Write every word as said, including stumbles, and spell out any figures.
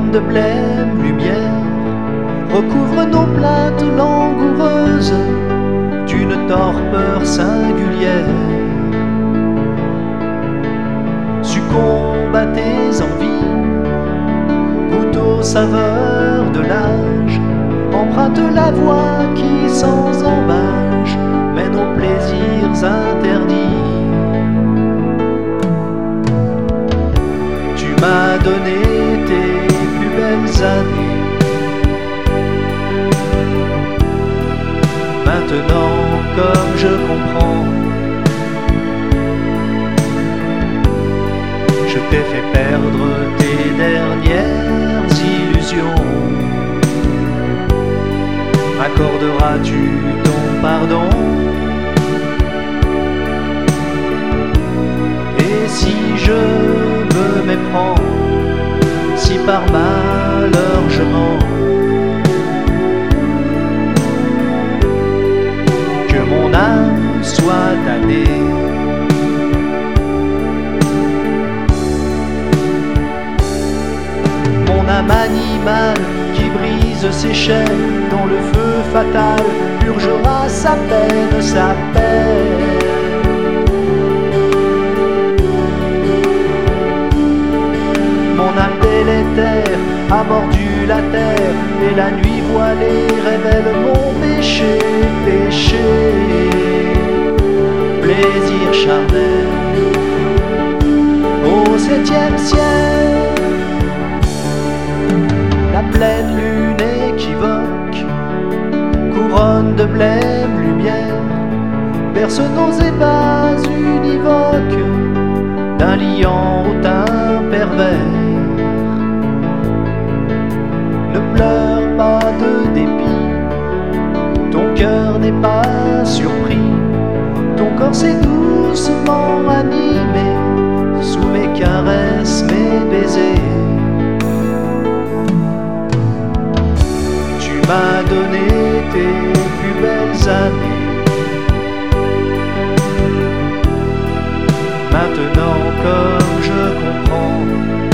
couronne de blême, lumière, recouvre nos plaintes langoureuses d'une torpeur singulière. Succombe à tes envies, goûte aux saveurs de l'âge, emprunte la voie qui sans embâche mène aux plaisirs interdits. Tu m'as donné tes plus belles années. Maintenant, comme je comprends, je t'ai fait perdre tes dernières illusions. M'accorderas-tu ton pardon? Et si je me méprends, si par malheur je mens, que mon âme soit damnée. Mon âme animale qui brise ses chaînes, dont le feu fatal purgera sa peine, sa peine. Mon âme délétère a mordu la terre, et la nuit voilée révèle mon péché, péché. Plaisir charnel au septième ciel. La pleine lune équivoque, couronne de blême, lumière, berce nos ébats univoques d'un liant au teint pervers. Ne pleure pas de dépit, ton cœur n'est pas surpris, ton corps s'est doucement animé sous mes caresses, mes baisers. Tu m'as donné tes plus belles années. Maintenant, comme je comprends,